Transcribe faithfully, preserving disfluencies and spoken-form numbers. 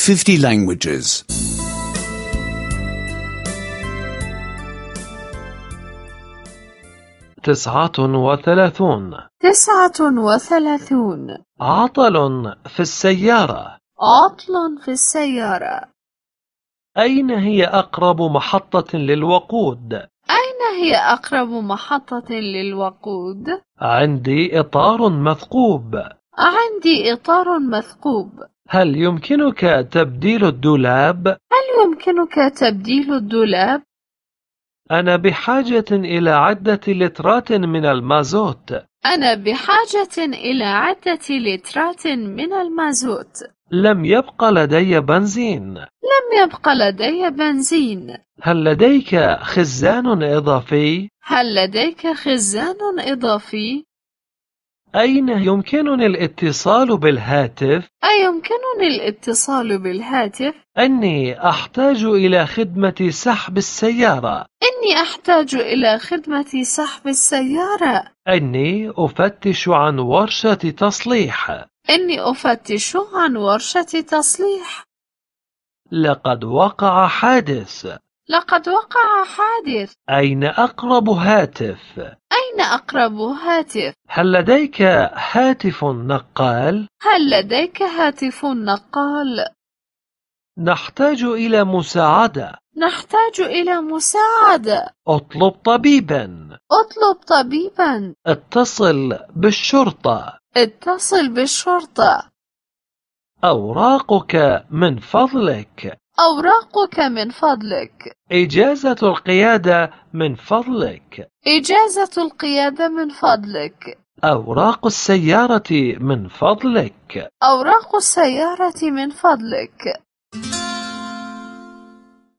fifty languages. تسعة وثلاثون. تسعة وثلاثون. عطل في السيارة. عطل في السيارة. أين هي أقرب محطة للوقود؟ أين هي أقرب محطة للوقود؟ عندي إطار مثقوب. عندي إطار مثقوب. هل يمكنك تبديل الدولاب؟ هل يمكنك تبديل الدولاب؟ أنا بحاجة إلى عدة لترات من المازوت. أنا بحاجة إلى عدة لترات من المازوت. لم يبق لدي بنزين. لم يبق لدي بنزين. هل لديك خزان إضافي؟ هل لديك خزان إضافي؟ أين يمكنني الاتصال بالهاتف؟ أيمكنني الاتصال بالهاتف؟ أني أحتاج إلى خدمة سحب السيارة. إني أحتاج إلى خدمة سحب السيارة. أني أفتش عن ورشة تصليح. إني أفتش عن ورشة تصليح. لقد وقع حادث. لقد وقع حادث. أين أقرب هاتف؟ أين أقرب هاتف؟ هل لديك هاتف نقال؟ هل لديك هاتف نقال؟ نحتاج إلى مساعدة. نحتاج إلى مساعدة. اطلب طبيبا. اطلب طبيبا. اتصل بالشرطة. اتصل بالشرطة. أوراقك من فضلك. أوراقك من فضلك. إجازة القيادة من فضلك. إجازة القيادة من فضلك. أوراق السيارة من فضلك. أوراق السيارة من فضلك.